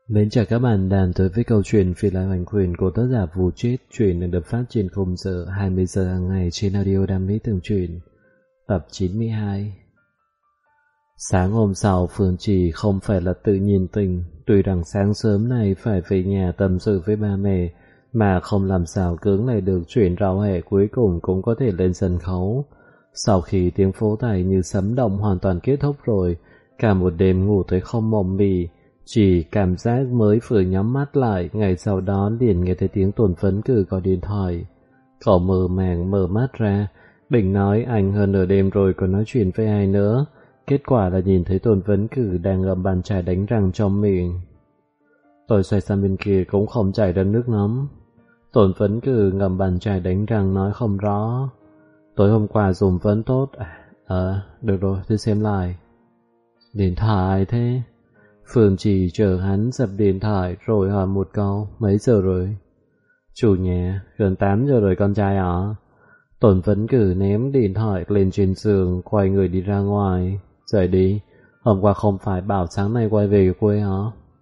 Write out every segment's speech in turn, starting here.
Mến chào các bạn đang tới với câu chuyện Phiên Lại Hoành Quyền của tác giả Vũ Chết. Chuyện đang được phát trên khung giờ 20 giờ hàng ngày trên audio Đam Mỹ Tường Truyện, tập 92. Sáng hôm sau, Phương Trì không phải là tự nhiên tình. Tuy rằng sáng sớm này phải về nhà tâm sự với ba mẹ, mà không làm sao cưỡng lại được chuyện rau hẹ cuối cùng cũng có thể lên sân khấu. Sau khi tiếng phố tài như sấm động hoàn toàn kết thúc rồi, cả một đêm ngủ tới không mộng mị, chỉ cảm giác mới vừa nhắm mắt lại, ngày sau đó liền nghe thấy tiếng Tôn Phấn Cử gọi điện thoại. Cậu mơ màng mở mắt ra, định nói anh hơn nửa đêm rồi còn nói chuyện với ai nữa. Kết quả là nhìn thấy Tôn Phấn Cử đang ngậm bàn chải đánh răng trong miệng. Tôi xoay sang bên kia cũng không chảy ra nước nóng. Tôn Phấn Cử ngậm bàn chải đánh răng nói không rõ. Tối hôm qua dùng phấn tốt. Được rồi, tôi xem lại. Điện thoại ai thế? Phương Trì chờ hắn dập điện thoại rồi hỏi một câu, mấy giờ rồi? Chủ nhà, gần 8 giờ rồi con trai ạ. Tôn Phấn Cử ném điện thoại lên trên giường, quay người đi ra ngoài. Dậy đi, hôm qua không phải bảo sáng nay quay về quê hả?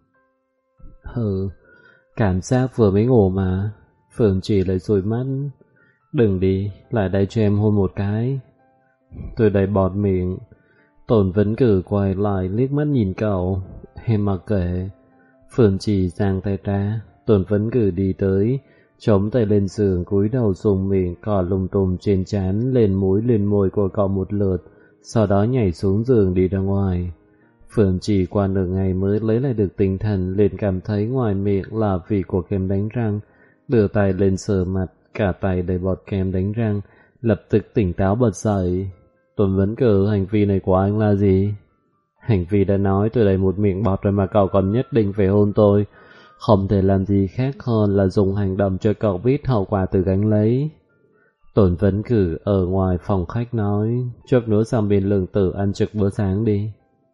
Cảm giác vừa mới ngủ mà. Phương Trì lại dụi mắt. Đừng đi, lại đây cho em hôn một cái. Tôi đầy bọt miệng. Tôn Phấn Cử quay lại liếc mắt nhìn cậu. Em mặc kệ. Phương Trì giang tay ra. Tôn Phấn Cử đi tới, chống tay lên giường, cúi đầu dùng miệng cọ lung tung trên trán, lên mũi lên môi của cậu một lượt, sau đó nhảy xuống giường đi ra ngoài. Phương Trì qua nửa ngày mới lấy lại được tinh thần, liền cảm thấy ngoài miệng là vị của kem đánh răng, đưa tay lên sờ mặt, cả tay đầy bọt kem đánh răng, lập tức tỉnh táo bật dậy. Tôn Phấn Cử, hành vi này của anh là gì? Hành vi đã nói tôi đầy một miệng bọt rồi mà cậu còn nhất định phải hôn tôi. Không thể làm gì khác hơn là dùng hành động cho cậu biết hậu quả tự gánh lấy. Tôn Phấn Cử ở ngoài phòng khách nói, chút nữa sang bên Lương Tử ăn trực bữa sáng đi.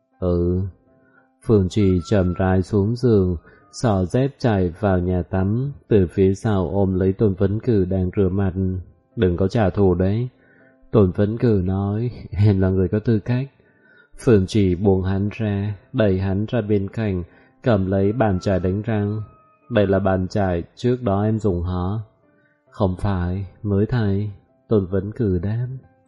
Phương Trì chậm rãi xuống giường, xỏ dép chạy vào nhà tắm, từ phía sau ôm lấy Tôn Phấn Cử đang rửa mặt. Đừng có trả thù đấy. Tôn Phấn Cử nói, em là người có tư cách. Phương Trì buông hắn ra, đẩy hắn ra bên cạnh, cầm lấy bàn chải đánh răng. Đây là bàn chải trước đó em dùng hả? Không phải, mới thay. Tôn Phấn Cử đáp.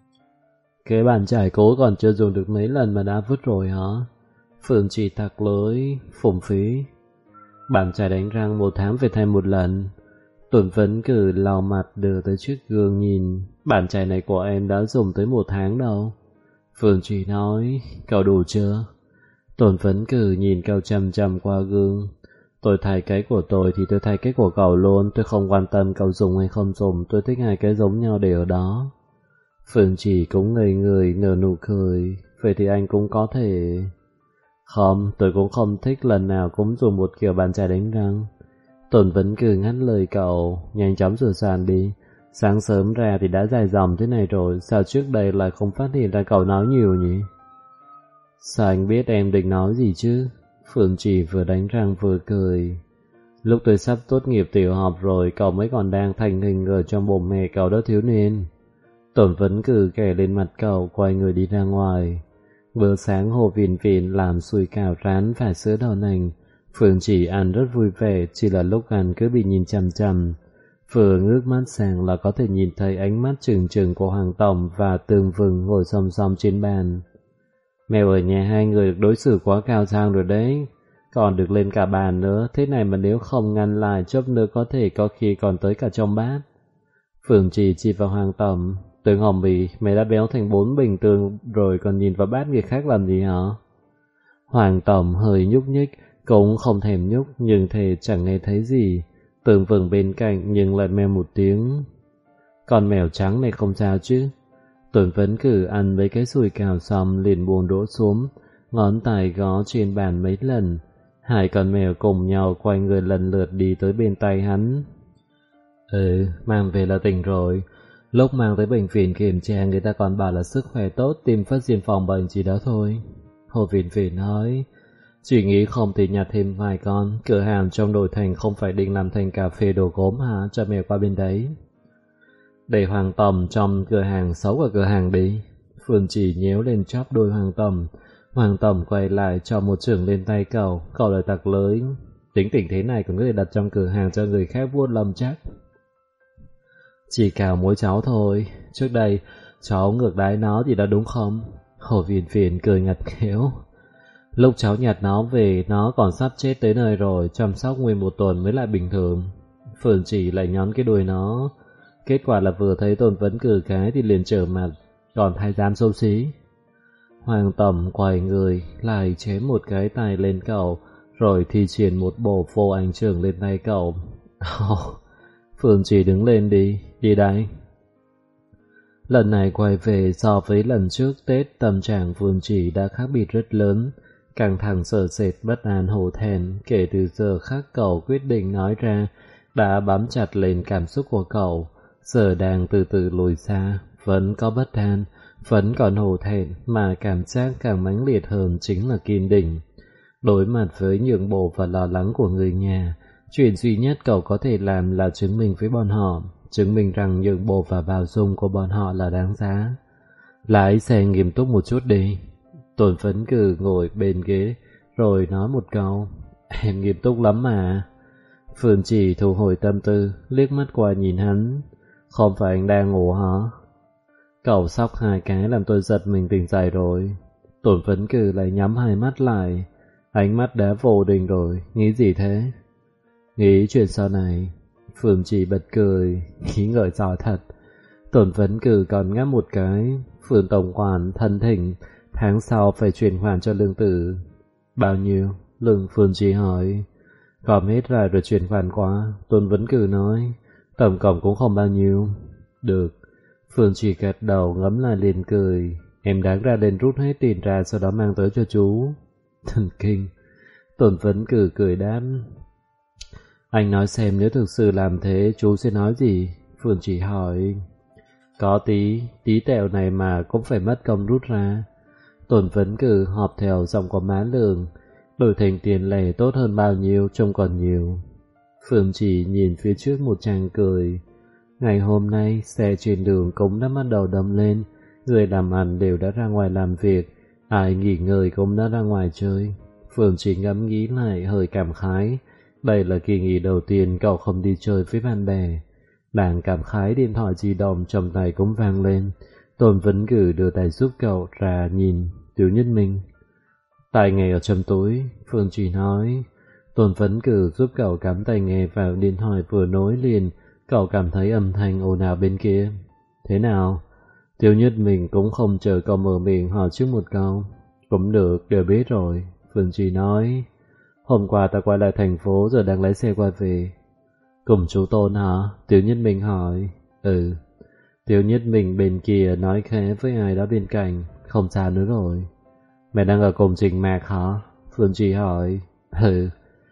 Cái bàn chải cố còn chưa dùng được mấy lần mà đã vứt rồi hả? Phương Trì tặc lưỡi, phung phí. Bàn chải đánh răng 1 tháng phải thay 1 lần. Tôn Phấn Cử lau mặt đưa tới trước gương nhìn. Bàn chải này của em đã dùng tới 1 tháng đâu. Phương Trì nói, cậu đủ chưa? Tôn Phấn Cử nhìn cậu chăm chăm qua gương. Tôi thay cái của tôi thì tôi thay cái của cậu luôn. Tôi không quan tâm cậu dùng hay không dùng. Tôi thích hai cái giống nhau để ở đó. Phương Trì cũng ngây người nở nụ cười. Vậy thì anh cũng có thể... Không, tôi cũng không thích lần nào cũng dùng một kiểu bàn chải đánh răng. Tôn Phấn Cử ngắt lời cậu. Nhanh chóng rửa sàn đi. Sáng sớm ra thì đã dài dòng thế này rồi, sao trước đây lại không phát hiện ra cậu nói nhiều nhỉ? Sao anh biết em định nói gì chứ? Phương Trì vừa đánh răng vừa cười. Lúc tôi sắp tốt nghiệp tiểu học rồi, cậu mới còn đang thành hình ở trong bụng mẹ cậu đó thiếu niên. Tôn Phấn Cử kẻ lên mặt cậu, quay người đi ra ngoài. Bữa sáng Hồ Vìn Vìn làm xùi cảo rán và sữa đậu nành. Phương Trì ăn rất vui vẻ, chỉ là lúc ăn cứ bị nhìn chằm chằm. Vừa ngước mắt sang là có thể nhìn thấy ánh mắt trừng trừng của Hoàng Tổng và Tương Vừng ngồi song song trên bàn. Mèo ở nhà hai người được đối xử quá cao sang rồi đấy, còn được lên cả bàn nữa, thế này mà nếu không ngăn lại chốc nữa có thể có khi còn tới cả trong bát. Phương Trì chỉ vào Hoàng Tổng, Tương Hồng Bì, mày đã béo thành 4 bình tương rồi còn nhìn vào bát người khác làm gì hả? Hoàng Tổng hơi nhúc nhích, cũng không thèm nhúc nhưng thề chẳng nghe thấy gì. Tương Vừng bên cạnh nhưng lại meo một tiếng. Con mèo trắng này không sao chứ? Tôn Phấn Cử ăn mấy cái sùi cào xong liền buông đũa xuống, ngón tay gõ trên bàn mấy lần. Hai con mèo cùng nhau quay người lần lượt đi tới bên tay hắn. Mang về là tỉnh rồi. Lúc mang tới bệnh viện kiểm tra người ta còn bảo là sức khỏe tốt, tìm phát hiện phòng bệnh gì đó thôi. Hồ Vìn Vìn nói, chỉ nghĩ không thì nhặt thêm vài con. Cửa hàng trong nội thành không phải định làm thành cà phê đồ gốm hả? Cho mèo qua bên đấy. Để Hoàng Tổng trong cửa hàng xấu ở cửa hàng đi. Phương Trì nhéo lên chóp đôi Hoàng Tổng. Hoàng Tổng quay lại cho một chưởng lên tay cậu lại tặc lưỡi. Tính tình thế này còn có thể đặt trong cửa hàng cho người khác vuốt lầm chắc. Chỉ cào mỗi cháu thôi, trước đây cháu ngược đái nó thì đã đúng không? Hồ Viền Viền cười ngặt nghẽo. Lúc cháu nhặt nó về, nó còn sắp chết tới nơi rồi, chăm sóc nguyên một tuần mới lại bình thường. Phượng Chỉ lại nhón cái đuôi nó. Kết quả là vừa thấy Tôn Vấn Cử cái thì liền trở mặt, còn thái giám xấu xí. Hoàng Tẩm quay người, lại chém một cái tay lên cậu, rồi thi triển một bộ phô ảnh trưởng lên tay cậu. Phượng Chỉ đứng lên đi đây. Lần này quay về so với lần trước Tết, tâm trạng Phượng Chỉ đã khác biệt rất lớn, căng thẳng sợ sệt bất an hổ thẹn. Kể từ giờ khắc cậu quyết định nói ra, đã bám chặt lên cảm xúc của cậu, giờ đang từ từ lùi xa, vẫn có bất an, vẫn còn hổ thẹn, mà cảm giác càng mãnh liệt hơn chính là kiên định. Đối mặt với nhượng bộ và lo lắng của người nhà, chuyện duy nhất cậu có thể làm là chứng minh với bọn họ, chứng minh rằng nhượng bộ và bao dung của bọn họ là đáng giá. Lái xe nghiêm túc một chút đi. Tôn Phấn Cử ngồi bên ghế, rồi nói một câu, em nghiêm túc lắm mà. Phương Chỉ thu hồi tâm tư, liếc mắt qua nhìn hắn. Không phải anh đang ngủ hả? Cậu sóc hai cái làm tôi giật mình tỉnh dậy rồi. Tôn Phấn Cử lại nhắm hai mắt lại, ánh mắt đã vô định rồi. Nghĩ gì thế? Nghĩ chuyện sau này. Phương Chỉ bật cười, nghĩ ngợi giỏi thật. Tôn Phấn Cử còn ngáp một cái. Phương tổng quản thân thỉnh, tháng sau phải chuyển khoản cho lương tử. Bao nhiêu? Lương Phương Chỉ hỏi. Gom hết ra rồi chuyển khoản qua. Tôn Vấn Cử nói, tổng cộng cũng không bao nhiêu. Được. Phương Chỉ gật đầu ngấm lại liền cười. Em đáng ra lên rút hết tiền ra, sau đó mang tới cho chú. Thần kinh. Tôn Vấn Cử cười đáp. Anh nói xem nếu thực sự làm thế chú sẽ nói gì? Phương Chỉ hỏi. Có tí tẹo này mà cũng phải mất công rút ra. Tôn Vấn Cử họp theo giọng của má lường. Đổi thành tiền lẻ tốt hơn bao nhiêu, trông còn nhiều. Phương Chỉ nhìn phía trước một tràng cười. Ngày hôm nay, xe trên đường cũng đã bắt đầu đâm lên. Người làm ăn đều đã ra ngoài làm việc, ai nghỉ ngơi cũng đã ra ngoài chơi. Phương Chỉ ngẫm nghĩ lại hơi cảm khái. Đây là kỳ nghỉ đầu tiên cậu không đi chơi với bạn bè. Đang cảm khái, điện thoại di động trong tay cũng vang lên. Tôn Vấn Cử đưa tay giúp cậu ra nhìn. Tiểu Nhất Minh. Tai nghe ở trong túi, Phương Chỉ nói. Tôn Vấn Cử giúp cậu cắm tai nghe vào điện thoại vừa nối liền. Cậu cảm thấy âm thanh ồn ào bên kia. Thế nào? Tiểu Nhất Minh cũng không chờ cậu mở miệng hỏi trước một câu. Cũng được, đều biết rồi. Phương Chỉ nói. Hôm qua ta quay lại thành phố, giờ đang lái xe quay về. Cùng chú Tôn hả? Tiểu Nhất Minh hỏi. Ừ. Tiểu Nhất Minh bên kia nói khẽ với ai đó bên cạnh. Không sao nữa rồi. Mẹ đang ở cùng Trình Mạc hả? Phương Chỉ hỏi. Ừ.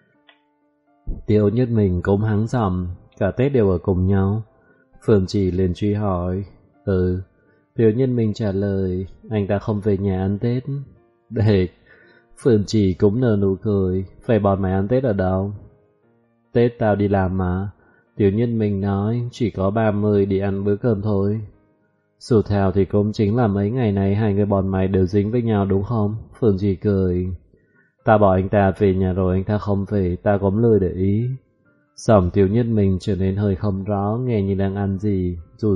Tiểu Nhất Minh cũng hắng giọng. Cả Tết đều ở cùng nhau. Phương Chỉ liền truy hỏi. Ừ. Tiểu Nhất Minh trả lời. Anh ta không về nhà ăn Tết. Để. Phương Chỉ cũng nở nụ cười. Vậy bọn mày ăn Tết ở đâu? Tết tao đi làm mà. Tiểu Nhất Minh nói. Chỉ có 30 đi ăn bữa cơm thôi. Dù theo thì cũng chính là mấy ngày này hai người bọn mày đều dính với nhau đúng không? Phương Chỉ cười. Ta bảo anh ta về nhà rồi anh ta không về, ta cũng lười để ý. Giọng Tiểu Nhất Minh trở nên hơi không rõ, nghe như đang ăn gì. Dù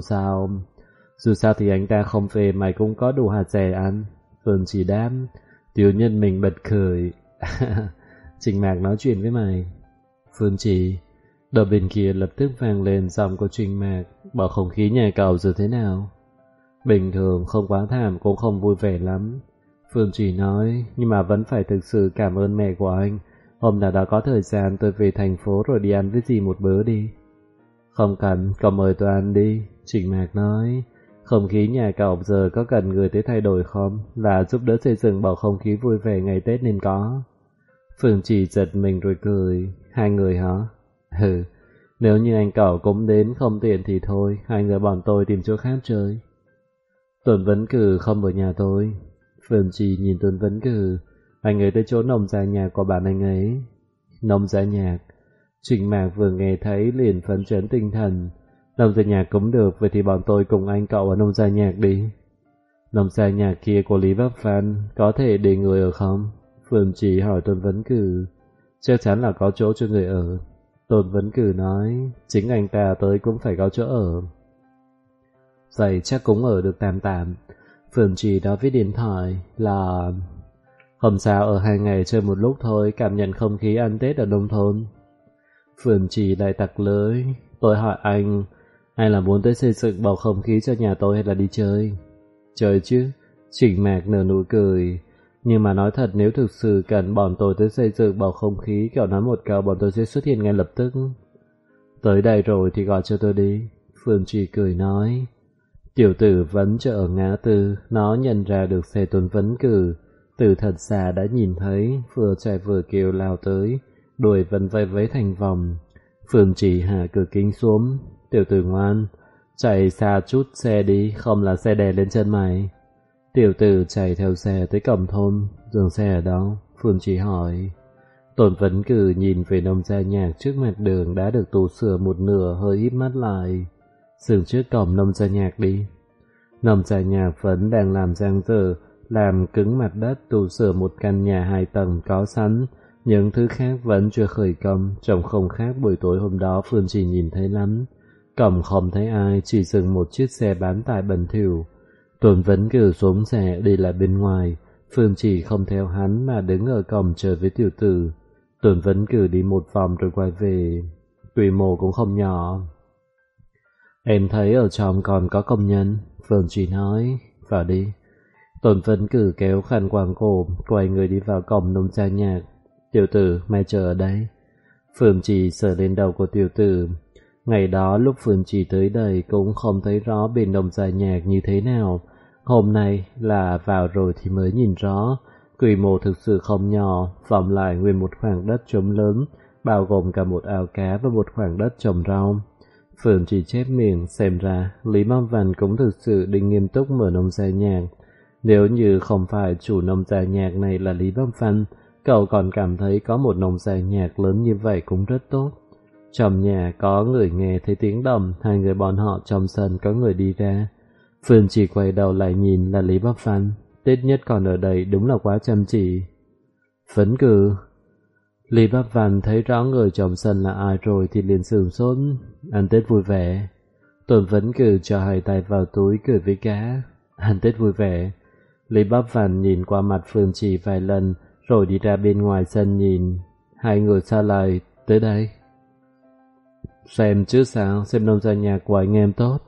sao thì anh ta không về, mày cũng có đủ hạt rẻ ăn. Phương Chỉ đáp. Tiểu Nhất Minh bật cười. Trình Mạc nói chuyện với mày. Phương Chỉ. Đầu bên kia lập tức vang lên giọng của Trình Mạc. Bảo không khí nhà cậu giờ thế nào? Bình thường, không quá thảm, cũng không vui vẻ lắm. Phương Chỉ nói, nhưng mà vẫn phải thực sự cảm ơn mẹ của anh. Hôm nào đó có thời gian tôi về thành phố rồi đi ăn với dì một bữa đi. Không cần, cậu mời tôi ăn đi. Trình Mạc nói, không khí nhà cậu giờ có cần người tới thay đổi không? Là giúp đỡ xây dựng bầu không khí vui vẻ ngày Tết nên có. Phương Chỉ giật mình rồi cười. Hai người hả? Ừ, nếu như anh cậu cũng đến không tiện thì thôi, hai người bọn tôi tìm chỗ khác chơi. Tôn Vấn Cử không ở nhà tôi. Phương Chỉ nhìn Tôn Vấn Cử. Anh ấy tới chỗ nông gia nhạc của bạn anh ấy. Nông gia nhạc. Trình Mạc vừa nghe thấy liền phấn chấn tinh thần. Nông gia nhạc cũng được, vậy thì bọn tôi cùng anh cậu ở nông gia nhạc đi. Nông gia nhạc kia của Lý Bắc Phan có thể để người ở không? Phương Chỉ hỏi Tôn Vấn Cử. chắc chắn là có chỗ cho người ở. Tôn Vấn Cử nói, chính anh ta tới cũng phải có chỗ ở. Vậy chắc cũng ở được tạm tạm. Phương Trì nói với điện thoại là không sao, ở 2 ngày chơi một lúc thôi, cảm nhận không khí ăn Tết ở nông thôn. Phương Trì lại tặc lưới, tôi hỏi anh là muốn tới xây dựng bầu không khí cho nhà tôi hay là đi chơi? Chơi chứ, Trình Mạc nở nụ cười. Nhưng mà nói thật, nếu thực sự cần bọn tôi tới xây dựng bầu không khí, cậu nói một câu bọn tôi sẽ xuất hiện ngay lập tức. Tới đây rồi thì gọi cho tôi đi. Phương Trì cười nói. Tiểu tử vẫn chờ ở ngã tư, nó nhận ra được xe Tôn Vấn Cử. Từ thật xa đã nhìn thấy, vừa chạy vừa kêu lao tới, đuổi vẫn vây vấy thành vòng. Phương Trì hạ cửa kính xuống. Tiểu tử ngoan, chạy xa chút xe đi, không là xe đè lên chân mày. Tiểu tử chạy theo xe tới cổng thôn. Dừng xe ở đâu? Phương Trì hỏi. Tôn Vấn Cử nhìn về nông gia nhạc trước mặt đường đã được tu sửa một nửa, hơi híp mắt lại. Dừng trước cổng nông gia nhạc đi. Nông gia nhạc vẫn đang làm giang dở, làm cứng mặt đất tu sửa một căn nhà 2 tầng có sẵn. Những thứ khác vẫn chưa khởi công, trông không khác buổi tối hôm đó Phương Trì nhìn thấy lắm. Cổng không thấy ai, chỉ dừng một chiếc xe bán tải bẩn thỉu. Tôn Vấn Cử xuống xe đi lại bên ngoài. Phương Trì không theo hắn mà đứng ở cổng chờ với tiểu tử. Tôn Vấn Cử đi một vòng rồi quay về. Quy mô cũng không nhỏ. Em thấy ở trong còn có công nhân. Phương Trì nói. Vào đi. Tôn Vấn Cử kéo khăn quàng cổ, quay người đi vào cổng nông gia nhạc. Tiểu tử, mày chờ ở đây. Phương Trì sờ lên đầu của tiểu tử. Ngày đó lúc Phương Trì tới đây cũng không thấy rõ bên nông gia nhạc như thế nào. Hôm nay là vào rồi thì mới nhìn rõ. Quy mô thực sự không nhỏ, vòng lại nguyên một khoảng đất trống lớn, bao gồm cả một ao cá và một khoảng đất trồng rau. Phương Trì chép miệng, xem ra Lý Băng Văn cũng thực sự định nghiêm túc mở nông gia nhạc. Nếu như không phải chủ nông gia nhạc này là Lý Băng Văn, cậu còn cảm thấy có một nông gia nhạc lớn như vậy cũng rất tốt. Trong nhà có người nghe thấy tiếng động, 2 người bọn họ trong sân có người đi ra. Phương Trì quay đầu lại nhìn là Lý Băng Văn. Tết nhất còn ở đây đúng là quá chăm chỉ. Vấn Cử. Lý Bác Văn thấy rõ người trong sân là ai rồi thì liền sửng sốt. Ăn Tết vui vẻ. Tôn Vấn Cử cho 2 tay vào túi cười với cá. Ăn Tết vui vẻ. Lý Bác Văn nhìn qua mặt Phương Trì vài lần rồi đi ra bên ngoài sân nhìn. 2 người xa lại tới đây. Xem chứ sao, xem nông gia nhạc của anh em tốt.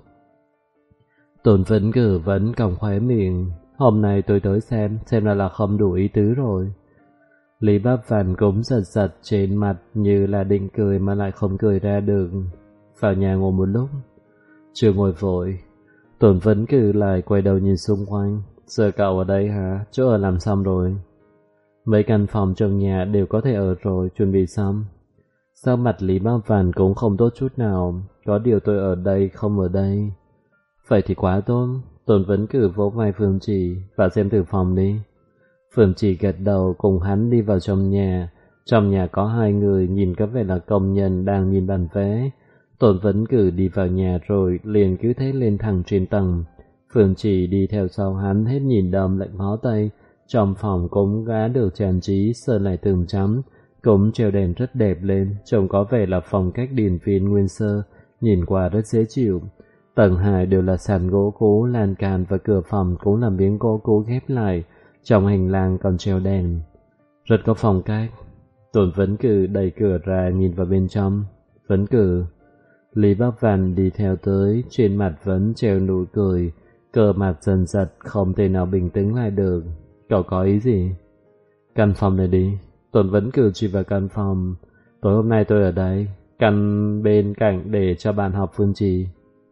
Tôn Vấn Cử vẫn còng khóe miệng. Hôm nay tôi tới xem là không đủ ý tứ rồi. Lý Bác Văn cũng giật giật trên mặt như là định cười mà lại không cười ra được. Vào nhà ngồi một lúc. Chưa ngồi vội. Tôn Vấn Cử lại quay đầu nhìn xung quanh. Giờ cậu ở đây hả? Chỗ ở làm xong rồi. Mấy căn phòng trong nhà đều có thể ở rồi, chuẩn bị xong. Sao mặt Lý Bác Văn cũng không tốt chút nào. Có điều tôi ở đây không ở đây. Vậy thì quá tốt. Tôn Vấn Cử vỗ vai Phương Trì và xem thử phòng đi. Phương Trì gật đầu cùng hắn đi vào trong nhà. Trong nhà có 2 người nhìn có vẻ là công nhân đang nhìn bàn vé. Tôn Vấn Cử đi vào nhà rồi liền cứ thế lên thẳng trên tầng. Phương Trì đi theo sau hắn hết nhìn đầm lạnh máu tay. Trong phòng cũng đã được trang trí sơn lại tường trắng, cũng treo đèn rất đẹp lên, trông có vẻ là phong cách điển viên nguyên sơ, nhìn qua rất dễ chịu. Tầng 2 đều là sàn gỗ cũ, lan can và cửa phòng cũng là miếng gỗ cũ ghép lại, trong hành lang còn treo đèn. Rất có phong cách. Tôn Vấn Cử đẩy cửa ra nhìn vào bên trong. Vấn Cử. Lý Bác Văn đi theo tới, trên mặt vẫn treo nụ cười, cơ mặt dần giật không thể nào bình tĩnh lại được. Cậu có ý gì? Căn phòng này đi. Tôn Vấn Cử chỉ vào căn phòng. Tối hôm nay tôi ở đây, căn bên cạnh để cho bạn học Phương Trì.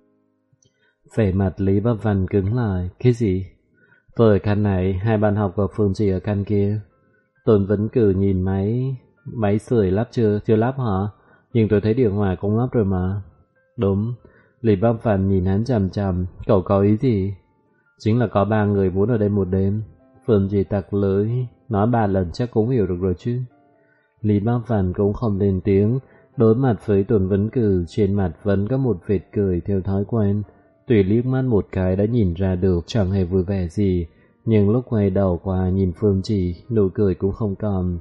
Vẻ mặt Lý Bác Văn cứng lại. Cái gì? Tôi ở căn này, 2 bạn học của Phương Trì ở căn kia. Tôn Vấn Cử nhìn máy sưởi lắp chưa? Chưa lắp hả? Nhưng tôi thấy điều hòa cũng lắp rồi mà. Đúng. Lý Bác Văn nhìn hắn chằm chằm. Cậu có ý gì? Chính là có 3 người muốn ở đây một đêm. Phương Trì tặc lưỡi, nói 3 lần chắc cũng hiểu được rồi chứ. Lý Bác Văn cũng không lên tiếng, đối mặt với Tôn Vấn Cử, trên mặt vẫn có một vệt cười theo thói quen. Tùy liếc mắt một cái đã nhìn ra được chẳng hề vui vẻ gì, nhưng lúc quay đầu qua nhìn Phương Trì, nụ cười cũng không còn.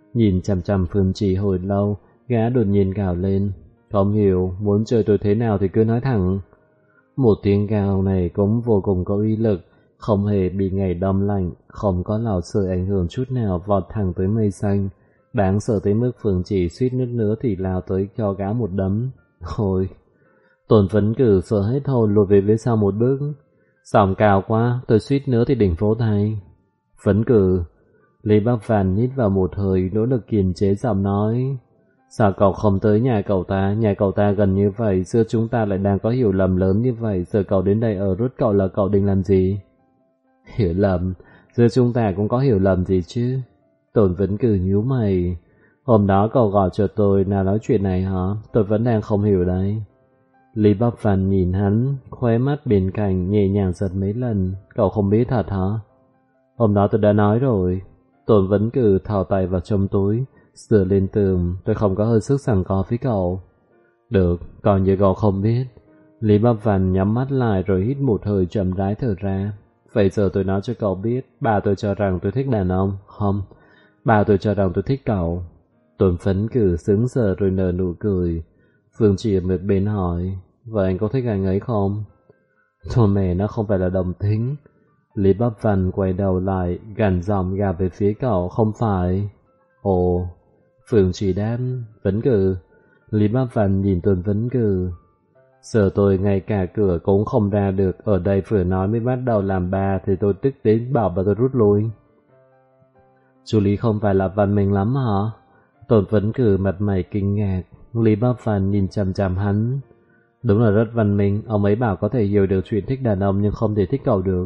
Nhìn chằm chằm Phương Trì hồi lâu, gã đột nhiên gào lên. Không hiểu, muốn chơi tôi thế nào thì cứ nói thẳng. Một tiếng gào này cũng vô cùng có uy lực, không hề bị ngày đông lạnh, không có lò sưởi ảnh hưởng chút nào, vọt thẳng tới mây xanh. Đáng sợ tới mức Phương Trì suýt nứt nữa thì lao tới cho gã một đấm. Ôi! Tôn Phấn Cử sợ hết hồn lùi về phía sau một bước. Sóng cao quá, tôi suýt nữa thì đỉnh phố thay. Phấn Cử! Lý Bắc Phàn hít vào một hơi, nỗ lực kiềm chế giọng nói. Sao cậu không tới nhà cậu ta gần như vậy, giữa chúng ta lại đang có hiểu lầm lớn như vậy, giờ cậu đến đây ở rốt cậu là cậu định làm gì? Hiểu lầm? Giữa chúng ta cũng có hiểu lầm gì chứ? Tôn Phấn Cử nhíu mày. Hôm đó cậu gọi cho tôi nào nói chuyện này hả? Tôi vẫn đang không hiểu đấy. Lý Bắc Phàn nhìn hắn, khóe mắt bên cạnh nhẹ nhàng giật mấy lần. Cậu không biết thật hả? Hôm đó tôi đã nói rồi. Tôn Vấn Cử thò tay vào trong túi, sửa lên tường. Tôi không có hơi sức giằng co với cậu. Được, còn như cậu không biết. Lý Bắc Phàn nhắm mắt lại rồi hít một hơi chậm rãi thở ra. Vậy giờ tôi nói cho cậu biết, bà tôi cho rằng tôi thích đàn ông. Không, bà tôi cho rằng tôi thích cậu. Tôn Phấn Cử sững sờ rồi nở nụ cười. Phương Trì ở một bên hỏi, vậy anh có thích anh ấy không? Thôi mẹ, nó không phải là đồng tính. Lý Bắc Văn quay đầu lại, gằn giọng gào về phía cậu, không phải. Ồ, Phương Trì đáp, Vấn Cử. Lý Bắc Văn nhìn Tôn Vấn Cử. Giờ tôi ngay cả cửa cũng không ra được, ở đây vừa nói mới bắt đầu làm bà thì tôi tức đến bảo bà tôi rút lui. Chú Lý không phải là văn minh lắm hả? Tôn Vấn Cử mặt mày kinh ngạc. Lý Bắc Phàn nhìn chằm chằm hắn. Đúng là rất văn minh, ông ấy bảo có thể hiểu được chuyện thích đàn ông nhưng không thể thích cậu được.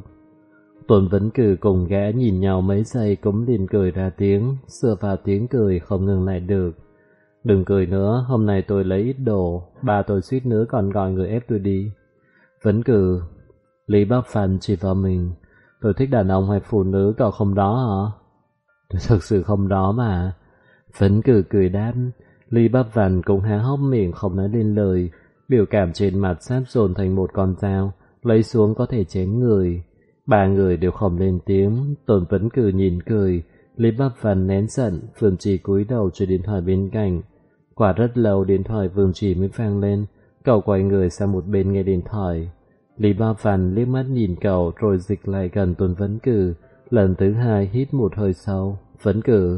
Tôn Vấn Cử cùng gã nhìn nhau mấy giây cũng liền cười ra tiếng, sửa vào tiếng cười không ngừng lại được. Đừng cười nữa, hôm nay tôi lấy ít đồ, bà tôi suýt nữa còn gọi người ép tôi đi. Vấn Cử. Lý Bắc Phàn chỉ vào mình. Tôi thích đàn ông hay phụ nữ, cậu không đó hả? Tôi thực sự không đó mà. Vấn Cử cười đáp. Lý Bắc Văn cũng há hốc miệng không nói lên lời, biểu cảm trên mặt sáp dồn thành một con dao, lấy xuống có thể chém người. Ba người đều không lên tiếng, Tôn Vấn Cử nhìn cười, Lý Bắc Văn nén giận, Phương Trì cúi đầu chơi điện thoại bên cạnh. Quả rất lâu điện thoại Phương Trì mới vang lên, cậu quay người sang một bên nghe điện thoại. Lý Bắc Văn liếc mắt nhìn cậu rồi dịch lại gần Tôn Vấn Cử, lần thứ hai hít một hơi sâu. Vấn Cử.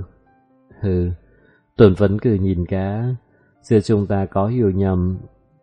Hừ. Tôn Vấn Cử nhìn cá. Giữa chúng ta có hiểu nhầm.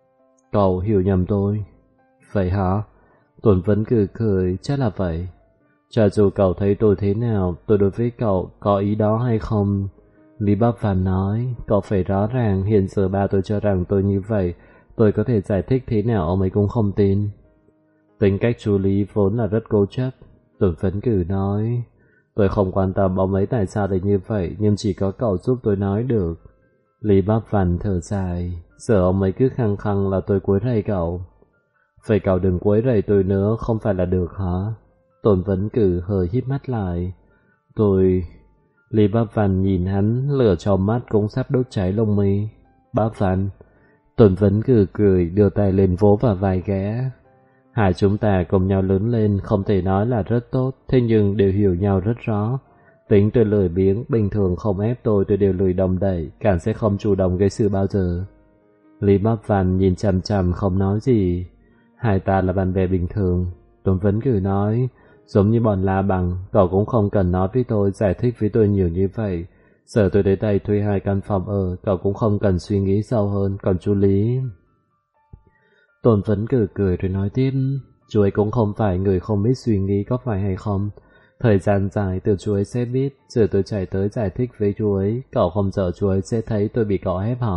Cậu hiểu nhầm tôi. Vậy hả? Tôn Vấn Cử cười, chắc là vậy. Cho dù cậu thấy tôi thế nào, tôi đối với cậu có ý đó hay không? Lý Bắc Văn nói, cậu phải rõ ràng, hiện giờ ba tôi cho rằng tôi như vậy, tôi có thể giải thích thế nào ông ấy cũng không tin. Tính cách chú Lý vốn là rất cố chấp. Tôn Vấn Cử nói, tôi không quan tâm ông ấy tại sao lại như vậy, nhưng chỉ có cậu giúp tôi nói được. Lý Bắc Văn thở dài, giờ ông ấy cứ khăng khăng là tôi quấy rầy cậu. Vậy cậu đừng quấy rầy tôi nữa, không phải là được hả? Tôn Vấn Cử hơi híp mắt lại. Tôi... Lý Bắc Văn nhìn hắn, lửa trong mắt cũng sắp đốt cháy lông mi. Bắc Văn. Tôn Vấn Cử cười, đưa tay lên vỗ vào vai gã. Hai chúng ta cùng nhau lớn lên, không thể nói là rất tốt, thế nhưng đều hiểu nhau rất rõ. Tính tôi lười biếng, bình thường không ép tôi đều lười đồng đẩy, càng sẽ không chủ động gây sự bao giờ. Lý Bắc Văn nhìn chằm chằm không nói gì. Hai ta là bạn bè bình thường. Tôn Vấn Cử nói, giống như bọn La Bằng, cậu cũng không cần nói với tôi, giải thích với tôi nhiều như vậy. Giờ tôi đến đây thuê 2 căn phòng ở, cậu cũng không cần suy nghĩ sâu hơn, còn chú Lý... Tôn Vấn Cử cười rồi nói tiếp, chú ấy cũng không phải người không biết suy nghĩ có phải hay không. Thời gian dài từ chú ấy sẽ biết, giờ tôi chạy tới giải thích với chú ấy, cậu không sợ chú ấy sẽ thấy tôi bị cậu ép hả?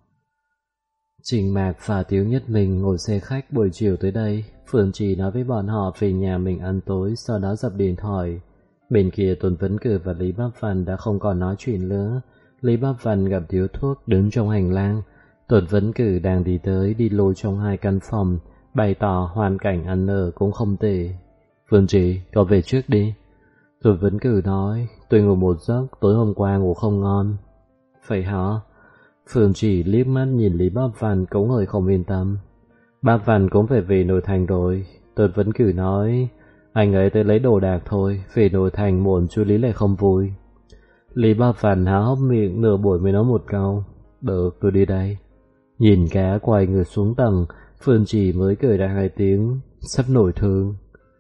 Trình Mạc và Tiếu Nhất Mình ngồi xe khách buổi chiều tới đây, Phương Trì nói với bọn họ về nhà mình ăn tối, sau đó dập điện thoại. Bên kia Tôn Vấn Cử và Lý Bắc Văn đã không còn nói chuyện nữa. Lý Bắc Văn gặp điếu thuốc đứng trong hành lang. Tôn Vấn Cử đang đi tới đi lui trong 2 căn phòng, bày tỏ hoàn cảnh ăn ở cũng không tệ. Phương Trì, cậu về trước đi. Tôn Vấn Cử nói, tôi ngủ một giấc, tối hôm qua ngủ không ngon. Vậy hả? Phương Trì liếc mắt nhìn Lý Bắc Văn cũng hơi không yên tâm. Bắc Văn cũng phải về nội thành rồi. Tôn Vấn Cử nói, anh ấy tới lấy đồ đạc thôi, về nội thành muộn chú Lý lại không vui. Lý Ba Phản há hốc miệng nửa buổi mới nói một câu. Được, tôi đi đây. Nhìn cá quay người xuống tầng, Phương Trì mới cười ra 2 tiếng, sắp nổi thương.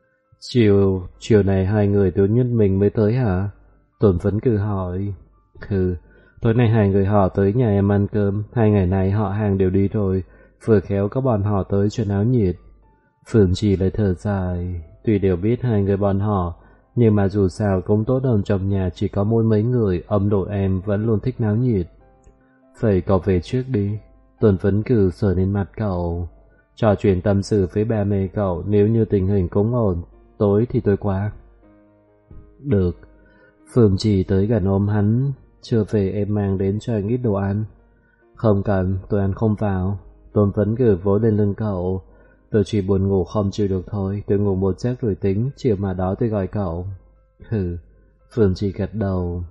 Chiều này 2 người Tiểu Nhất mình mới tới hả? Tôn Phấn Cử hỏi. Tối nay 2 người họ tới nhà em ăn cơm, 2 ngày này họ hàng đều đi rồi, vừa khéo có bọn họ tới cho náo nhiệt. Phương Trì lại thở dài, tuy đều biết 2 người bọn họ, nhưng mà dù sao cũng tốt hơn trong nhà chỉ có mỗi mấy người, ông nội em vẫn luôn thích náo nhiệt. Vậy cậu về trước đi. Tôn Phấn Cử sờ lên mặt cậu, trò chuyện tâm sự với ba mẹ cậu, nếu như tình hình cũng ổn, tối thì tôi qua. Được. Phương Trì tới gần ôm hắn. Chưa về em mang đến cho anh ít đồ ăn. Không cần, tôi ăn không vào. Tôn Phấn Cử vỗ lên lưng cậu. Tôi chỉ buồn ngủ không chịu được thôi, tôi ngủ một giấc rồi tính, chiều mà đó tôi gọi cậu. Phương Trì gật đầu.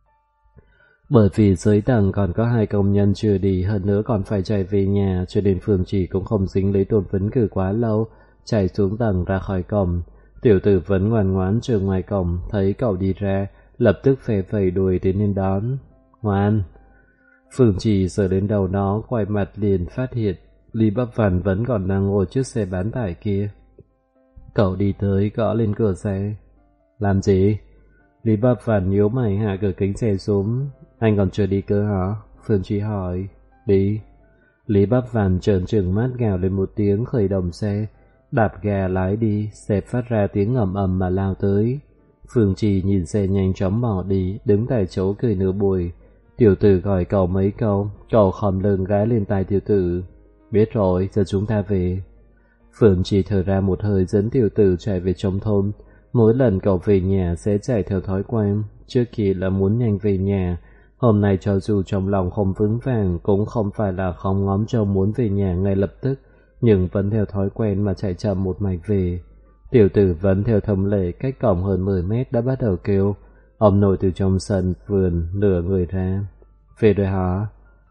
Bởi vì dưới tầng còn có 2 công nhân chưa đi, hơn nữa còn phải chạy về nhà, cho nên Phương Trì cũng không dính lấy Tôn Phấn Cử quá lâu, chạy xuống tầng ra khỏi cổng. Tiểu tử vẫn ngoan ngoãn chờ ngoài cổng, thấy cậu đi ra, lập tức phè phẩy đuôi đến nên đón. Ngoan. Phương Trì sờ đến đầu nó, quay mặt liền phát hiện Lý Bắp Phản vẫn còn đang ngồi chiếc xe bán tải kia. Cậu đi tới gõ lên cửa xe. Làm gì? Lý Bắp Phản nhíu mày hạ cửa kính xe xuống. Anh còn chưa đi cơ hả? Phương Trì hỏi. Đi. Lý Bắp Phản trợn trừng mắt gào lên một tiếng, khởi động xe, đạp ga lái đi, xe phát ra tiếng ầm ầm mà lao tới. Phương Trì nhìn xe nhanh chóng bỏ đi, đứng tại chỗ cười nửa buổi. Tiểu tử gọi cậu mấy câu, cậu khom lưng gái lên tai tiểu tử. Biết rồi, giờ chúng ta về. Phương Trì thở ra một hơi dẫn tiểu tử chạy về trong thôn. Mỗi lần cậu về nhà sẽ chạy theo thói quen, trước kia là muốn nhanh về nhà. Hôm nay cho dù trong lòng không vững vàng, cũng không phải là không ngóng trông muốn về nhà ngay lập tức, nhưng vẫn theo thói quen mà chạy chậm một mạch về. Tiểu tử vẫn theo thông lệ cách cổng hơn 10 mét đã bắt đầu kêu. Ông nội từ trong sân vườn nửa người ra. Về rồi hả?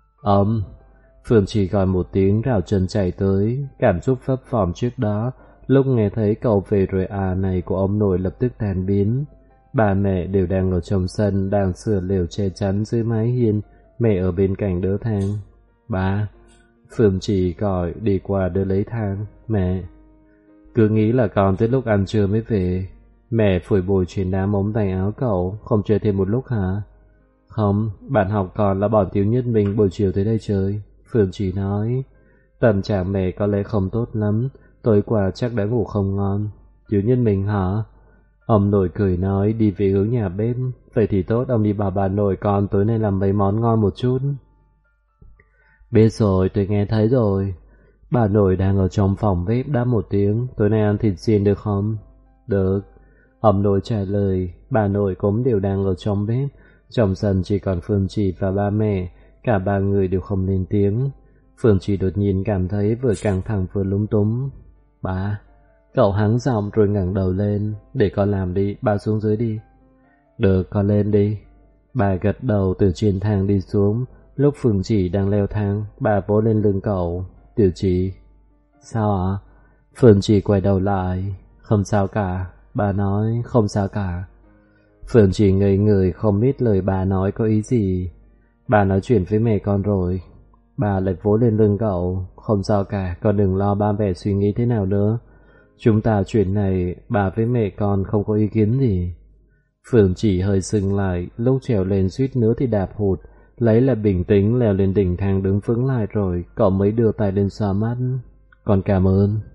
Phương Trì gọi một tiếng rào chân chạy tới. Cảm xúc phấp phỏng trước đó lúc nghe thấy cậu về rồi này của ông nội lập tức tan biến. Bà mẹ đều đang ở trong sân, đang sửa lều che chắn dưới mái hiên, mẹ ở bên cạnh đỡ thang. Ba. Phương Trì gọi đi qua đỡ lấy thang. Mẹ. Cứ nghĩ là con tới lúc ăn trưa mới về. Mẹ phủi bụi trên đá móng tay áo cậu. Không chơi thêm một lúc hả? Không, bạn học còn là bọn Tiểu Nhất mình buổi chiều tới đây chơi. Phương Trì nói. Tâm trạng mẹ có lẽ không tốt lắm, tối qua chắc đã ngủ không ngon. Tiểu Nhất mình hả? Ông nội cười nói đi về hướng nhà bếp. Vậy thì tốt, ông đi bảo bà nội con tối nay làm mấy món ngon một chút. Biết rồi, tôi nghe thấy rồi. Bà nội đang ở trong phòng bếp đáp một tiếng. Tối nay ăn thịt xiên được không? Được. Ông nội trả lời. Bà nội cũng đều đang ở trong bếp. Trong sân chỉ còn Phương Trì và ba mẹ. Cả 3 người đều không lên tiếng. Phương Trì đột nhiên cảm thấy vừa căng thẳng vừa lúng túng. Bà. Cậu hắng giọng rồi ngẩng đầu lên. Để con làm đi, bà xuống dưới đi. Được, con lên đi. Bà gật đầu từ trên thang đi xuống. Lúc Phương Trì đang leo thang, bà vỗ lên lưng cậu. Tiểu Trì. Sao ạ? Phương Trì quay đầu lại. Không sao cả. Bà nói không sao cả. Phương Trì ngây người không biết lời bà nói có ý gì. Bà nói chuyện với mẹ con rồi. Bà lại vỗ lên lưng cậu. Không sao cả, con đừng lo ba mẹ suy nghĩ thế nào nữa. Chúng ta chuyện này, bà với mẹ con không có ý kiến gì. Phương Trì hơi sừng lại, lúc trèo lên suýt nữa thì đạp hụt. Lấy là bình tĩnh leo lên đỉnh thang đứng vững lại rồi, cậu mới đưa tay lên xoa mắt. Con cảm ơn.